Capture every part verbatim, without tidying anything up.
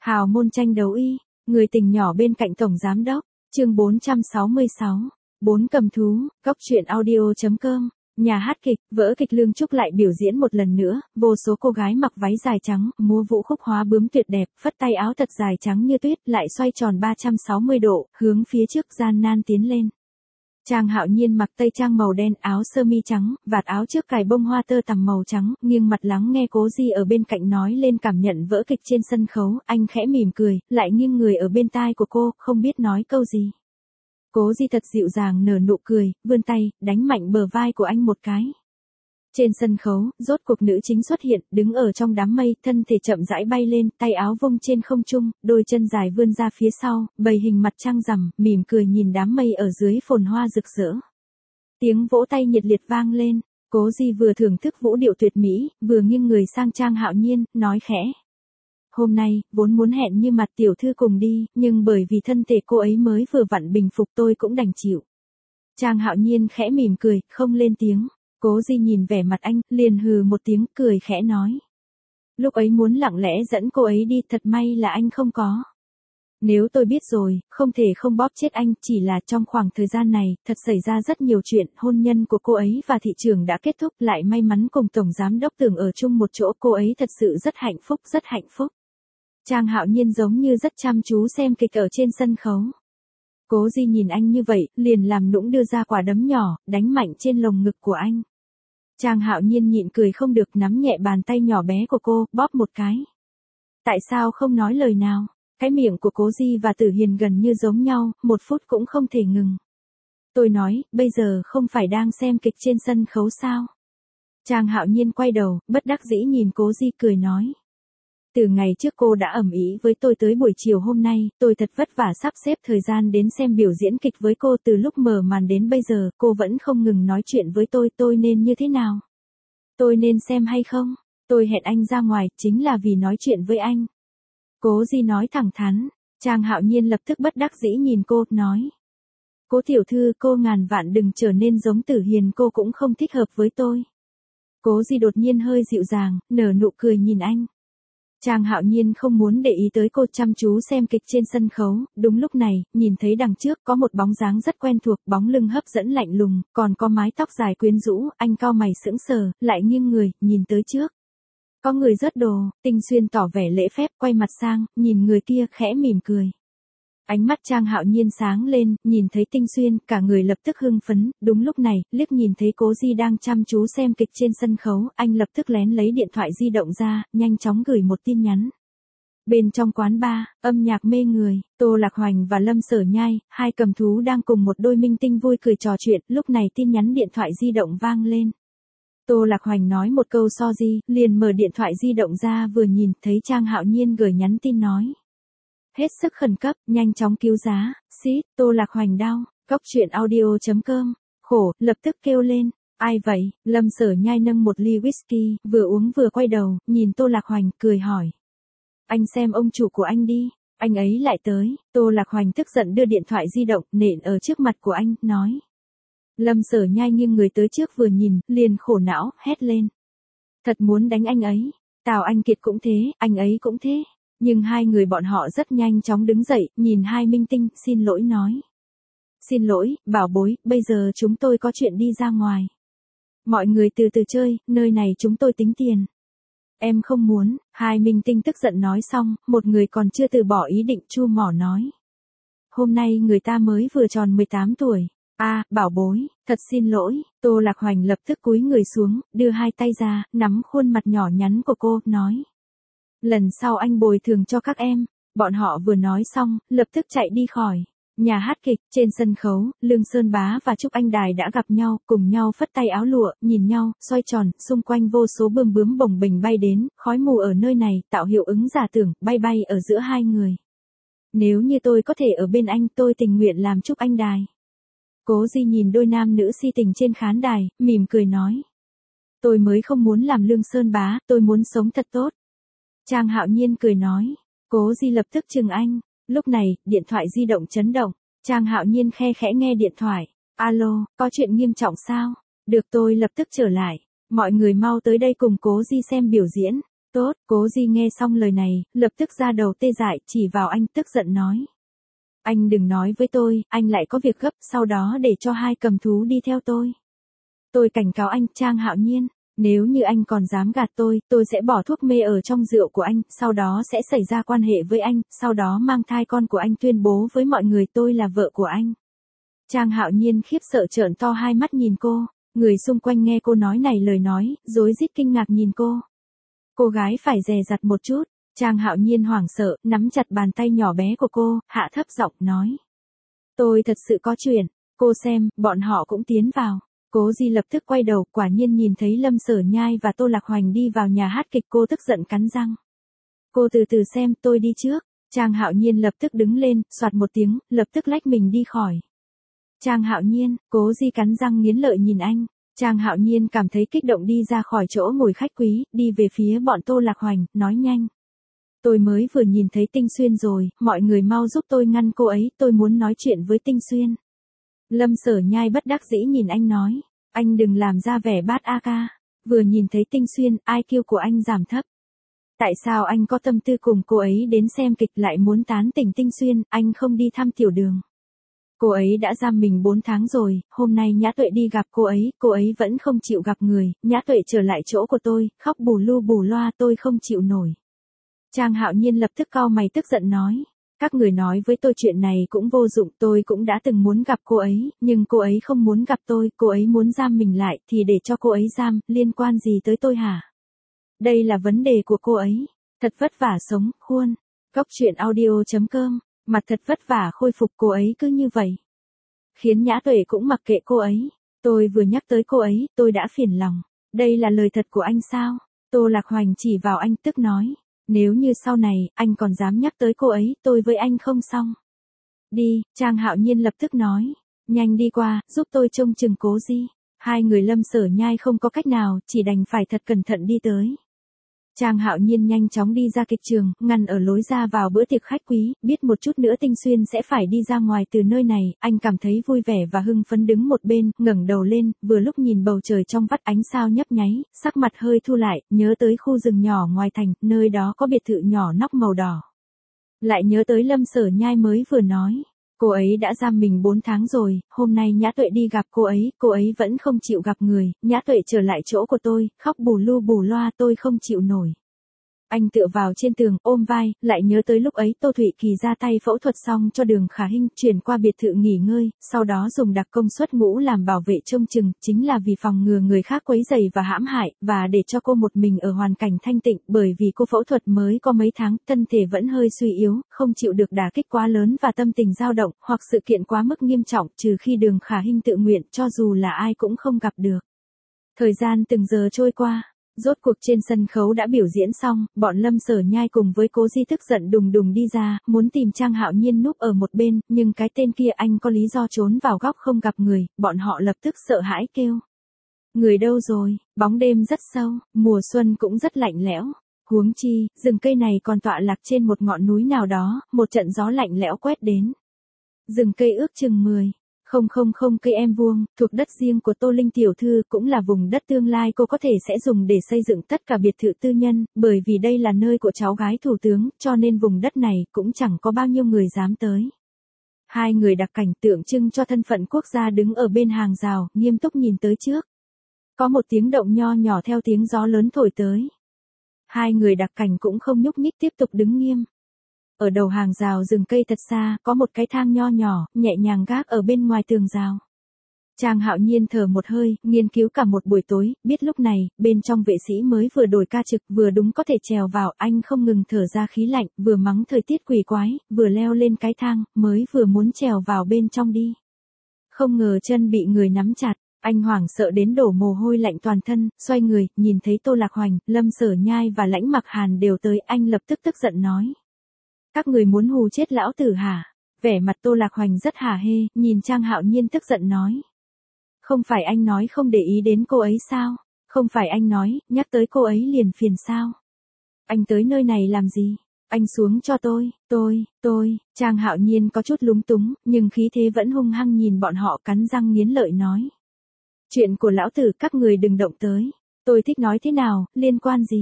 Hào môn tranh đấu y, người tình nhỏ bên cạnh tổng giám đốc, chương bốn trăm sáu mươi sáu, bốn cầm thú, góc truyện audio.com, nhà hát kịch, vở kịch Lương Trúc lại biểu diễn một lần nữa, vô số cô gái mặc váy dài trắng, múa vũ khúc hóa bướm tuyệt đẹp, phất tay áo thật dài trắng như tuyết, lại xoay tròn ba trăm sáu mươi độ, hướng phía trước gian nan tiến lên. Trang Hạo Nhiên mặc tây trang màu đen, áo sơ mi trắng, vạt áo trước cài bông hoa tơ tằm màu trắng, nghiêng mặt lắng nghe Cố Di ở bên cạnh nói lên cảm nhận vở kịch trên sân khấu, anh khẽ mỉm cười, lại nghiêng người ở bên tai của cô, không biết nói câu gì. Cố Di thật dịu dàng nở nụ cười, vươn tay, đánh mạnh bờ vai của anh một cái. Trên sân khấu, rốt cuộc nữ chính xuất hiện, đứng ở trong đám mây, thân thể chậm rãi bay lên, tay áo vung trên không trung, đôi chân dài vươn ra phía sau, bày hình mặt trăng rằm, mỉm cười nhìn đám mây ở dưới phồn hoa rực rỡ. Tiếng vỗ tay nhiệt liệt vang lên, Cố Di vừa thưởng thức vũ điệu tuyệt mỹ, vừa nghiêng người sang Trang Hạo Nhiên, nói khẽ. Hôm nay, vốn muốn hẹn như mặt tiểu thư cùng đi, nhưng bởi vì thân thể cô ấy mới vừa vặn bình phục tôi cũng đành chịu. Trang Hạo Nhiên khẽ mỉm cười, không lên tiếng. Cố Di nhìn vẻ mặt anh, liền hừ một tiếng, cười khẽ nói. Lúc ấy muốn lặng lẽ dẫn cô ấy đi, thật may là anh không có. Nếu tôi biết rồi, không thể không bóp chết anh, chỉ là trong khoảng thời gian này, thật xảy ra rất nhiều chuyện, hôn nhân của cô ấy và thị trưởng đã kết thúc, lại may mắn cùng Tổng Giám Đốc Tưởng ở chung một chỗ, cô ấy thật sự rất hạnh phúc, rất hạnh phúc. Trang Hạo Nhiên giống như rất chăm chú xem kịch ở trên sân khấu. Cố Di nhìn anh như vậy, liền làm nũng đưa ra quả đấm nhỏ, đánh mạnh trên lồng ngực của anh. Trang Hạo Nhiên nhịn cười không được, nắm nhẹ bàn tay nhỏ bé của cô, bóp một cái. Tại sao không nói lời nào? Cái miệng của Cố Di và Tử Hiền gần như giống nhau, một phút cũng không thể ngừng. Tôi nói, bây giờ không phải đang xem kịch trên sân khấu sao? Trang Hạo Nhiên quay đầu, bất đắc dĩ nhìn Cố Di cười nói. Từ ngày trước cô đã ầm ĩ với tôi tới buổi chiều hôm nay, tôi thật vất vả sắp xếp thời gian đến xem biểu diễn kịch với cô, từ lúc mở màn đến bây giờ, cô vẫn không ngừng nói chuyện với tôi, tôi nên như thế nào? Tôi nên xem hay không? Tôi hẹn anh ra ngoài, chính là vì nói chuyện với anh. Cố Di nói thẳng thắn, Trang Hạo Nhiên lập tức bất đắc dĩ nhìn cô, nói. Cố tiểu thư, cô ngàn vạn đừng trở nên giống Tử Hiền, cô cũng không thích hợp với tôi. Cố Di đột nhiên hơi dịu dàng, nở nụ cười nhìn anh. Trang Hạo Nhiên không muốn để ý tới cô, chăm chú xem kịch trên sân khấu, đúng lúc này, nhìn thấy đằng trước có một bóng dáng rất quen thuộc, bóng lưng hấp dẫn lạnh lùng, còn có mái tóc dài quyến rũ, anh cau mày sững sờ, lại nghiêng người, nhìn tới trước. Có người rớt đồ, Tinh Xuyên tỏ vẻ lễ phép, quay mặt sang, nhìn người kia, khẽ mỉm cười. Ánh mắt Trang Hạo Nhiên sáng lên, nhìn thấy Tinh Xuyên, cả người lập tức hưng phấn, đúng lúc này, liếc nhìn thấy Cố Di đang chăm chú xem kịch trên sân khấu, anh lập tức lén lấy điện thoại di động ra, nhanh chóng gửi một tin nhắn. Bên trong quán bar, âm nhạc mê người, Tô Lạc Hoành và Lâm Sở Nhai, hai cầm thú đang cùng một đôi minh tinh vui cười trò chuyện, lúc này tin nhắn điện thoại di động vang lên. Tô Lạc Hoành nói một câu so di, liền mở điện thoại di động ra vừa nhìn, thấy Trang Hạo Nhiên gửi nhắn tin nói. Hết sức khẩn cấp, nhanh chóng cứu giá, xít, Tô Lạc Hoành đau, góc truyện audio.com, khổ, lập tức kêu lên, ai vậy, Lâm Sở Nhai nâng một ly whisky, vừa uống vừa quay đầu, nhìn Tô Lạc Hoành, cười hỏi. Anh xem ông chủ của anh đi, anh ấy lại tới, Tô Lạc Hoành tức giận đưa điện thoại di động, nện ở trước mặt của anh, nói. Lâm Sở Nhai nghiêng người tới trước vừa nhìn, liền khổ não, hét lên. Thật muốn đánh anh ấy, Tào Anh Kiệt cũng thế, anh ấy cũng thế. Nhưng hai người bọn họ rất nhanh chóng đứng dậy, nhìn hai minh tinh, xin lỗi nói. Xin lỗi, bảo bối, bây giờ chúng tôi có chuyện đi ra ngoài. Mọi người từ từ chơi, nơi này chúng tôi tính tiền. Em không muốn, hai minh tinh tức giận nói xong, một người còn chưa từ bỏ ý định, chu mỏ nói. Hôm nay người ta mới vừa tròn mười tám tuổi. A, à, bảo bối, thật xin lỗi, Tô Lạc Hoành lập tức cúi người xuống, đưa hai tay ra, nắm khuôn mặt nhỏ nhắn của cô, nói. Lần sau anh bồi thường cho các em. Bọn họ vừa nói xong, lập tức chạy đi khỏi. Nhà hát kịch, trên sân khấu, Lương Sơn Bá và Trúc Anh Đài đã gặp nhau, cùng nhau phất tay áo lụa, nhìn nhau, xoay tròn, xung quanh vô số bươm bướm bồng bềnh bay đến, khói mù ở nơi này, tạo hiệu ứng giả tưởng, bay bay ở giữa hai người. Nếu như tôi có thể ở bên anh, tôi tình nguyện làm Trúc Anh Đài. Cố Di nhìn đôi nam nữ si tình trên khán đài, mỉm cười nói. Tôi mới không muốn làm Lương Sơn Bá, tôi muốn sống thật tốt. Trang Hạo Nhiên cười nói. Cố Di lập tức chừng anh. Lúc này, điện thoại di động chấn động. Trang Hạo Nhiên khe khẽ nghe điện thoại. Alo, có chuyện nghiêm trọng sao? Được, tôi lập tức trở lại. Mọi người mau tới đây cùng Cố Di xem biểu diễn. Tốt, Cố Di nghe xong lời này, lập tức ra đầu tê dại, chỉ vào anh tức giận nói. Anh đừng nói với tôi, anh lại có việc gấp, sau đó để cho hai cầm thú đi theo tôi. Tôi cảnh cáo anh, Trang Hạo Nhiên, nếu như anh còn dám gạt tôi, tôi sẽ bỏ thuốc mê ở trong rượu của anh, sau đó sẽ xảy ra quan hệ với anh, sau đó mang thai con của anh tuyên bố với mọi người tôi là vợ của anh. Trang Hạo Nhiên khiếp sợ trợn to hai mắt nhìn cô, người xung quanh nghe cô nói này lời nói, rối rít kinh ngạc nhìn cô. Cô gái phải dè dặt một chút, Trang Hạo Nhiên hoảng sợ, nắm chặt bàn tay nhỏ bé của cô, hạ thấp giọng nói. Tôi thật sự có chuyện, cô xem, bọn họ cũng tiến vào. Cố Di lập tức quay đầu, quả nhiên nhìn thấy Lâm Sở Nhai và Tô Lạc Hoành đi vào nhà hát kịch, cô tức giận cắn răng. Cô từ từ xem, tôi đi trước. Trang Hạo Nhiên lập tức đứng lên, soạt một tiếng, lập tức lách mình đi khỏi. Trang Hạo Nhiên, Cố Di cắn răng nghiến lợi nhìn anh. Trang Hạo Nhiên cảm thấy kích động đi ra khỏi chỗ ngồi khách quý, đi về phía bọn Tô Lạc Hoành, nói nhanh. Tôi mới vừa nhìn thấy Tinh Xuyên rồi, mọi người mau giúp tôi ngăn cô ấy, tôi muốn nói chuyện với Tinh Xuyên. Lâm Sở Nhai bất đắc dĩ nhìn anh nói, anh đừng làm ra vẻ bát a ca, vừa nhìn thấy Tinh Xuyên, i kiu của anh giảm thấp. Tại sao anh có tâm tư cùng cô ấy đến xem kịch lại muốn tán tỉnh Tinh Xuyên, anh không đi thăm Tiểu Đường. Cô ấy đã giam mình bốn tháng rồi, hôm nay Nhã Tuệ đi gặp cô ấy, cô ấy vẫn không chịu gặp người, Nhã Tuệ trở lại chỗ của tôi, khóc bù lu bù loa tôi không chịu nổi. Trang Hạo Nhiên lập tức cau mày tức giận nói. Các người nói với tôi chuyện này cũng vô dụng, tôi cũng đã từng muốn gặp cô ấy, nhưng cô ấy không muốn gặp tôi, cô ấy muốn giam mình lại, thì để cho cô ấy giam, liên quan gì tới tôi hả? Đây là vấn đề của cô ấy, thật vất vả sống, khuôn, góc truyện audio chấm com, mặt thật vất vả khôi phục cô ấy cứ như vậy. Khiến Nhã Tuệ cũng mặc kệ cô ấy, tôi vừa nhắc tới cô ấy, tôi đã phiền lòng, đây là lời thật của anh sao? Tô Lạc Hoành chỉ vào anh tức nói. Nếu như sau này, anh còn dám nhắc tới cô ấy, tôi với anh không xong. Đi, Trang Hạo Nhiên lập tức nói. Nhanh đi qua, giúp tôi trông chừng Cố Di. Hai người Lâm Sở Nhai không có cách nào, chỉ đành phải thật cẩn thận đi tới. Trang Hạo Nhiên nhanh chóng đi ra kịch trường, ngăn ở lối ra vào bữa tiệc khách quý, biết một chút nữa Tinh Xuyên sẽ phải đi ra ngoài từ nơi này, anh cảm thấy vui vẻ và hưng phấn đứng một bên, ngẩng đầu lên, vừa lúc nhìn bầu trời trong vắt ánh sao nhấp nháy, sắc mặt hơi thu lại, nhớ tới khu rừng nhỏ ngoài thành, nơi đó có biệt thự nhỏ nóc màu đỏ. Lại nhớ tới Lâm Sở Nhai mới vừa nói. Cô ấy đã giam mình bốn tháng rồi, hôm nay Nhã Tuệ đi gặp cô ấy, cô ấy vẫn không chịu gặp người, Nhã Tuệ trở lại chỗ của tôi, khóc bù lu bù loa tôi không chịu nổi. Anh tựa vào trên tường, ôm vai, lại nhớ tới lúc ấy Tô Thụy Kỳ ra tay phẫu thuật xong cho Đường Khả Hinh, chuyển qua biệt thự nghỉ ngơi, sau đó dùng đặc công suất ngũ làm bảo vệ trông chừng, chính là vì phòng ngừa người khác quấy rầy và hãm hại, và để cho cô một mình ở hoàn cảnh thanh tịnh, bởi vì cô phẫu thuật mới có mấy tháng, thân thể vẫn hơi suy yếu, không chịu được đả kích quá lớn và tâm tình dao động, hoặc sự kiện quá mức nghiêm trọng, trừ khi Đường Khả Hinh tự nguyện, cho dù là ai cũng không gặp được. Thời gian từng giờ trôi qua. Rốt cuộc trên sân khấu đã biểu diễn xong, bọn Lâm Sở Nhai cùng với Cố Di tức giận đùng đùng đi ra, muốn tìm Trang Hạo Nhiên núp ở một bên, nhưng cái tên kia anh có lý do trốn vào góc không gặp người, bọn họ lập tức sợ hãi kêu. Người đâu rồi, bóng đêm rất sâu, mùa xuân cũng rất lạnh lẽo. Huống chi, rừng cây này còn tọa lạc trên một ngọn núi nào đó, một trận gió lạnh lẽo quét đến. Rừng cây ước chừng mười. Không không không cây em vuông, thuộc đất riêng của Tô Linh tiểu thư, cũng là vùng đất tương lai cô có thể sẽ dùng để xây dựng tất cả biệt thự tư nhân, bởi vì đây là nơi của cháu gái thủ tướng, cho nên vùng đất này cũng chẳng có bao nhiêu người dám tới. Hai người đặc cảnh tượng trưng cho thân phận quốc gia đứng ở bên hàng rào, nghiêm túc nhìn tới trước. Có một tiếng động nho nhỏ theo tiếng gió lớn thổi tới. Hai người đặc cảnh cũng không nhúc nhích tiếp tục đứng nghiêm. Ở đầu hàng rào rừng cây thật xa, có một cái thang nho nhỏ, nhẹ nhàng gác ở bên ngoài tường rào. Trang Hạo Nhiên thở một hơi, nghiên cứu cả một buổi tối, biết lúc này, bên trong vệ sĩ mới vừa đổi ca trực, vừa đúng có thể trèo vào, anh không ngừng thở ra khí lạnh, vừa mắng thời tiết quỷ quái, vừa leo lên cái thang, mới vừa muốn trèo vào bên trong đi. Không ngờ chân bị người nắm chặt, anh hoảng sợ đến đổ mồ hôi lạnh toàn thân, xoay người, nhìn thấy Tô Lạc Hoành, Lâm Sở Nhai và Lãnh Mặc Hàn đều tới, anh lập tức tức giận nói. Các người muốn hù chết lão tử hả? Vẻ mặt Tô Lạc Hoành rất hả hê, nhìn Trang Hạo Nhiên tức giận nói. Không phải anh nói không để ý đến cô ấy sao? Không phải anh nói, nhắc tới cô ấy liền phiền sao? Anh tới nơi này làm gì? Anh xuống cho tôi, tôi, tôi, Trang Hạo Nhiên có chút lúng túng, nhưng khí thế vẫn hung hăng nhìn bọn họ cắn răng nghiến lợi nói. Chuyện của lão tử các người đừng động tới, tôi thích nói thế nào, liên quan gì?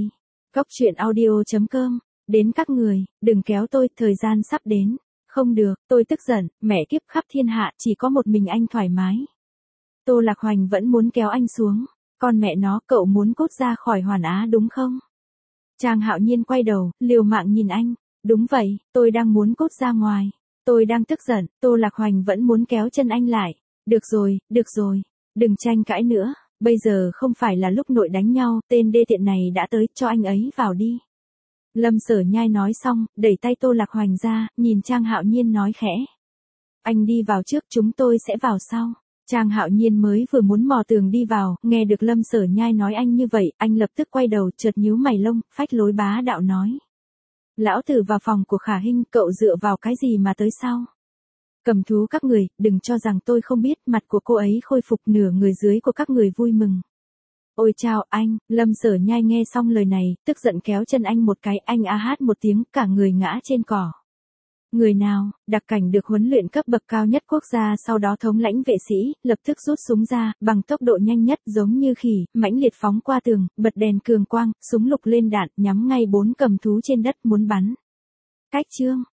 Cốc truyện audio chấm com. Đến các người, đừng kéo tôi, thời gian sắp đến. Không được, tôi tức giận, mẹ kiếp khắp thiên hạ, chỉ có một mình anh thoải mái. Tô Lạc Hoành vẫn muốn kéo anh xuống. Con mẹ nó, cậu muốn cốt ra khỏi Hoàn Á đúng không? Trang Hạo Nhiên quay đầu, liều mạng nhìn anh. Đúng vậy, tôi đang muốn cốt ra ngoài. Tôi đang tức giận, Tô Lạc Hoành vẫn muốn kéo chân anh lại. Được rồi, được rồi, đừng tranh cãi nữa. Bây giờ không phải là lúc nội đánh nhau, tên đê tiện này đã tới, cho anh ấy vào đi. Lâm Sở Nhai nói xong, đẩy tay Tô Lạc Hoành ra, nhìn Trang Hạo Nhiên nói khẽ. Anh đi vào trước, chúng tôi sẽ vào sau. Trang Hạo Nhiên mới vừa muốn mò tường đi vào, nghe được Lâm Sở Nhai nói anh như vậy, anh lập tức quay đầu, chợt nhíu mày lông, phách lối bá đạo nói. Lão tử vào phòng của Khả Hinh, cậu dựa vào cái gì mà tới sao? Cầm thú các người, đừng cho rằng tôi không biết, mặt của cô ấy khôi phục, nửa người dưới của các người vui mừng. Ôi chao anh, Lâm Sở Nhai nghe xong lời này, tức giận kéo chân anh một cái, anh a hát một tiếng, cả người ngã trên cỏ. Người nào, đặc cảnh được huấn luyện cấp bậc cao nhất quốc gia, sau đó thống lãnh vệ sĩ, lập tức rút súng ra, bằng tốc độ nhanh nhất giống như khỉ, mãnh liệt phóng qua tường, bật đèn cường quang, súng lục lên đạn, nhắm ngay bốn cầm thú trên đất muốn bắn. Cách chương